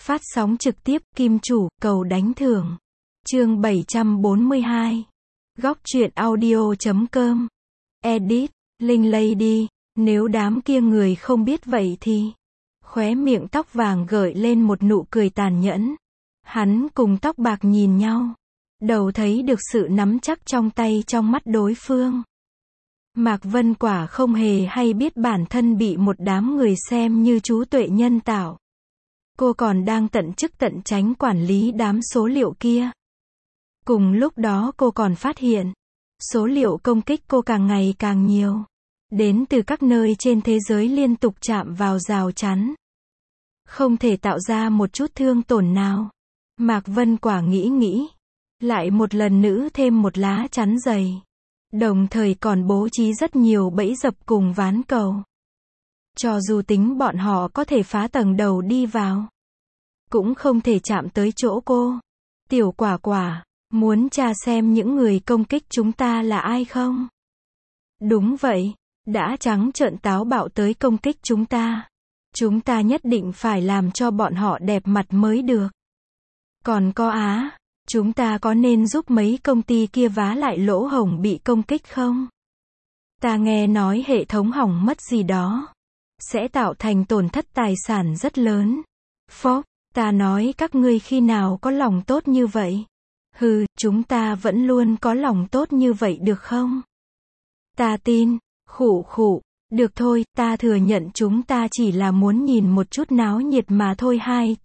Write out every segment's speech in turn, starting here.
Phát sóng trực tiếp, Kim Chủ, cầu đánh thưởng. Chương 742. Góc truyện audio.com. Edit, Linh Lady, nếu đám kia người không biết vậy thì. Khóe miệng tóc vàng gợi lên một nụ cười tàn nhẫn. Hắn cùng tóc bạc nhìn nhau. Đầu thấy được sự nắm chắc trong tay trong mắt đối phương. Mạc Vân Quả không hề hay biết bản thân bị một đám người xem như chú tuệ nhân tạo. Cô còn đang tận chức tận chánh quản lý đám số liệu kia. Cùng lúc đó cô còn phát hiện, số liệu công kích cô càng ngày càng nhiều. Đến từ các nơi trên thế giới liên tục chạm vào rào chắn. Không thể tạo ra một chút thương tổn nào. Mạc Vân Quả nghĩ. Lại một lần nữa thêm một lá chắn dày. Đồng thời còn bố trí rất nhiều bẫy dập cùng ván cầu. Cho dù tính bọn họ có thể phá tầng đầu đi vào, cũng không thể chạm tới chỗ cô. Tiểu Quả Quả, muốn tra xem những người công kích chúng ta là ai không? Đúng vậy, đã trắng trợn táo bạo tới công kích chúng ta. Chúng ta nhất định phải làm cho bọn họ đẹp mặt mới được. Còn có chúng ta có nên giúp mấy công ty kia vá lại lỗ hổng bị công kích không? Ta nghe nói hệ thống hỏng mất gì đó sẽ tạo thành tổn thất tài sản rất lớn. Phó, ta nói các ngươi khi nào có lòng tốt như vậy? Chúng ta vẫn luôn có lòng tốt như vậy được không? Ta tin, khụ, được thôi, ta thừa nhận chúng ta chỉ là muốn nhìn một chút náo nhiệt mà thôi.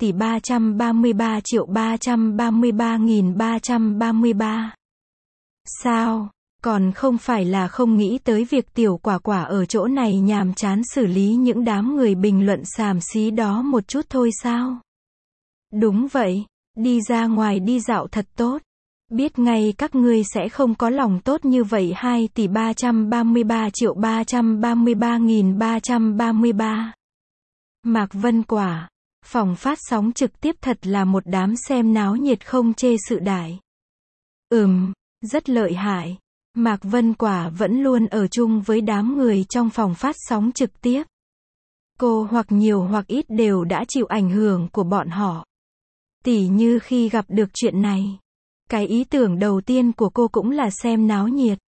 2.333.333.333. Sao? Còn không phải là không nghĩ tới việc Tiểu Quả Quả ở chỗ này nhàm chán xử lý những đám người bình luận xàm xí đó một chút thôi sao? Đúng vậy, đi ra ngoài đi dạo thật tốt. Biết ngay các ngươi sẽ không có lòng tốt như vậy. 2.333.333.333. Mạc Vân Quả, phòng phát sóng trực tiếp thật là một đám xem náo nhiệt không chê sự đại. Rất lợi hại. Mạc Vân Quả vẫn luôn ở chung với đám người trong phòng phát sóng trực tiếp. Cô hoặc nhiều hoặc ít đều đã chịu ảnh hưởng của bọn họ. Tỉ như khi gặp được chuyện này, cái ý tưởng đầu tiên của cô cũng là xem náo nhiệt.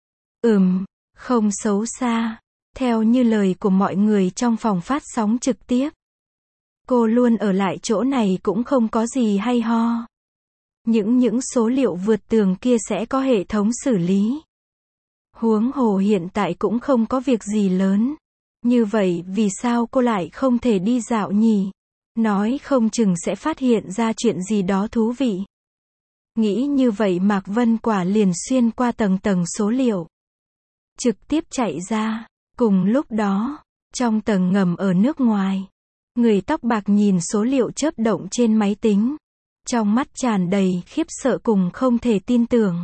Không xấu xa. Theo như lời của mọi người trong phòng phát sóng trực tiếp, cô luôn ở lại chỗ này cũng không có gì hay ho. Những số liệu vượt tường kia sẽ có hệ thống xử lý. Huống hồ hiện tại cũng không có việc gì lớn. Như vậy vì sao cô lại không thể đi dạo nhỉ? Nói không chừng sẽ phát hiện ra chuyện gì đó thú vị. Nghĩ như vậy Mạc Vân Quả liền xuyên qua tầng số liệu, trực tiếp chạy ra. Cùng lúc đó, trong tầng ngầm ở nước ngoài, người tóc bạc nhìn số liệu chớp động trên máy tính. Trong mắt tràn đầy khiếp sợ cùng không thể tin tưởng.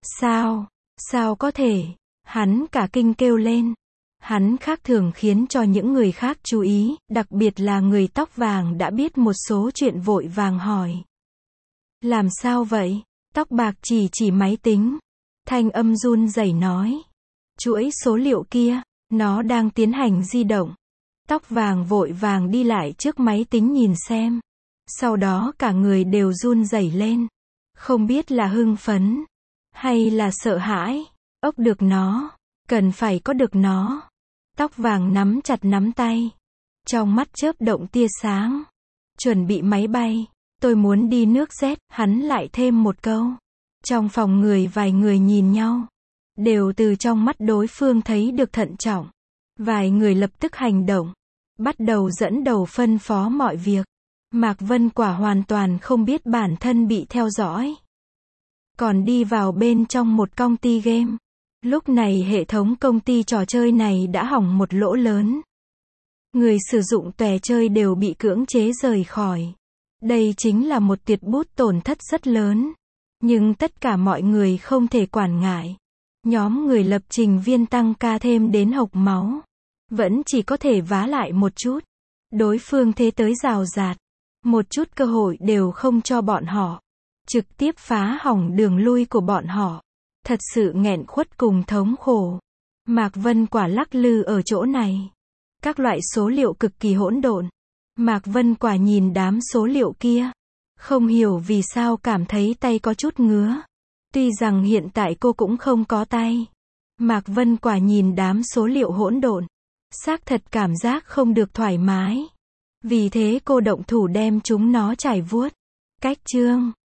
Sao có thể? Hắn cả kinh kêu lên. Hắn khác thường khiến cho những người khác chú ý, đặc biệt là người tóc vàng đã biết một số chuyện vội vàng hỏi. Làm sao vậy? Tóc bạc chỉ máy tính. Thanh âm run rẩy nói. Chuỗi số liệu kia, nó đang tiến hành di động. Tóc vàng vội vàng đi lại trước máy tính nhìn xem. Sau đó cả người đều run rẩy lên. Không biết là hưng phấn, hay là sợ hãi. Được nó. Cần phải có được nó. Tóc vàng nắm chặt nắm tay. Trong mắt chớp động tia sáng. Chuẩn bị máy bay. Tôi muốn đi nước Z, hắn lại thêm một câu. Trong phòng vài người nhìn nhau. Đều từ trong mắt đối phương thấy được thận trọng. Vài người lập tức hành động. Bắt đầu dẫn đầu phân phó mọi việc. Mạc Vân Quả hoàn toàn không biết bản thân bị theo dõi. Còn đi vào bên trong một công ty game. Lúc này hệ thống công ty trò chơi này đã hỏng một lỗ lớn. Người sử dụng trò chơi đều bị cưỡng chế rời khỏi. Đây chính là một tiệt bút tổn thất rất lớn. Nhưng tất cả mọi người không thể quản ngại. Nhóm người lập trình viên tăng ca thêm đến hộc máu. Vẫn chỉ có thể vá lại một chút. Đối phương thế tới rào rạt. Một chút cơ hội đều không cho bọn họ. Trực tiếp phá hỏng đường lui của bọn họ. Thật sự nghẹn khuất cùng thống khổ. Mạc Vân Quả lắc lư ở chỗ này. Các loại số liệu cực kỳ hỗn độn. Mạc Vân Quả nhìn đám số liệu kia. Không hiểu vì sao cảm thấy tay có chút ngứa. Tuy rằng hiện tại cô cũng không có tay. Mạc Vân Quả nhìn đám số liệu hỗn độn. Xác thật cảm giác không được thoải mái. Vì thế cô động thủ đem chúng nó trải vuốt. Cách chương